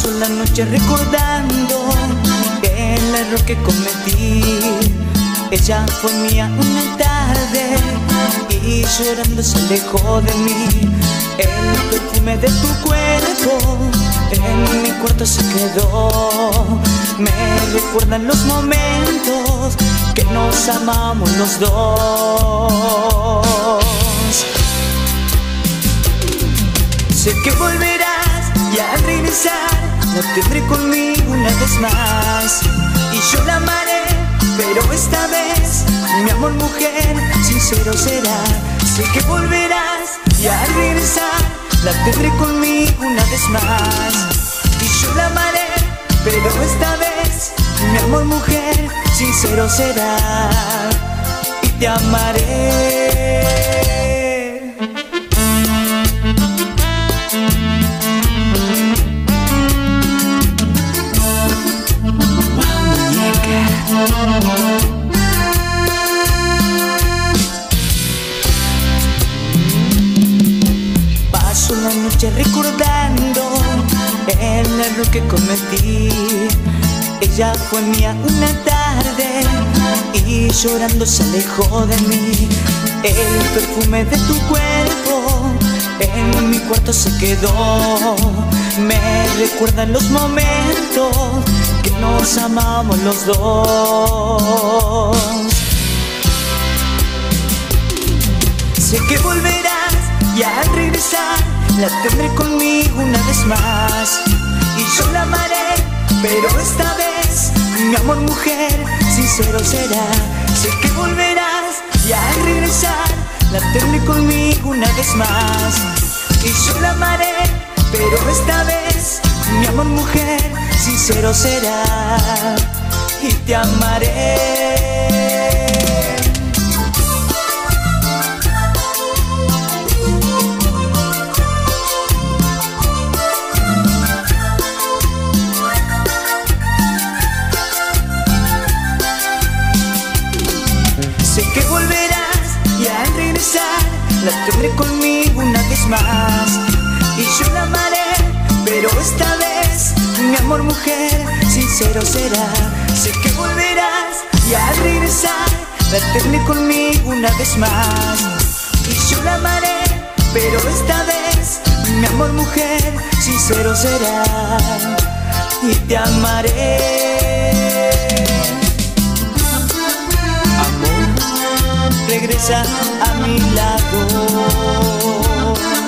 Paso la noche recordando el error que cometí. Ella fue mía una tarde y llorando se alejó de mí. El perfume de tu cuerpo en mi cuarto se quedó. Me recuerdan los momentos que nos amamos los dos. Sé que volverás y al regresar la tendré conmigo una vez más. Y yo la amaré, pero esta vez mi amor mujer sincero será. Sé que volverás y al regresar la tendré conmigo una vez más. Y yo la amaré, pero esta vez mi amor mujer sincero será. Y te amaré. Paso la noche recordando el error que cometí. Ella fue mía una tarde y llorando se alejó de mí. El perfume de tu cuerpo en mi cuarto se quedó. Me recuerdan los momentos que nos amamos los dos. Sé que volverás y al regresar la tendré conmigo una vez más. Y yo la amaré, pero esta vez mi amor mujer sincero será. Sé que volverás y al regresar la tendré conmigo una vez más. Y yo la amaré, pero esta vez mi amor mujer sincero será. Y te amaré. Sé que volverás y al regresar la tendré conmigo una vez más. Y yo la amaré, pero esta vez mi amor mujer sincero será. Sé que volverás y al regresar la tendré conmigo una vez más. Y yo la amaré, pero esta vez mi amor mujer sincero será. Y te amaré. Regresa a mi lado.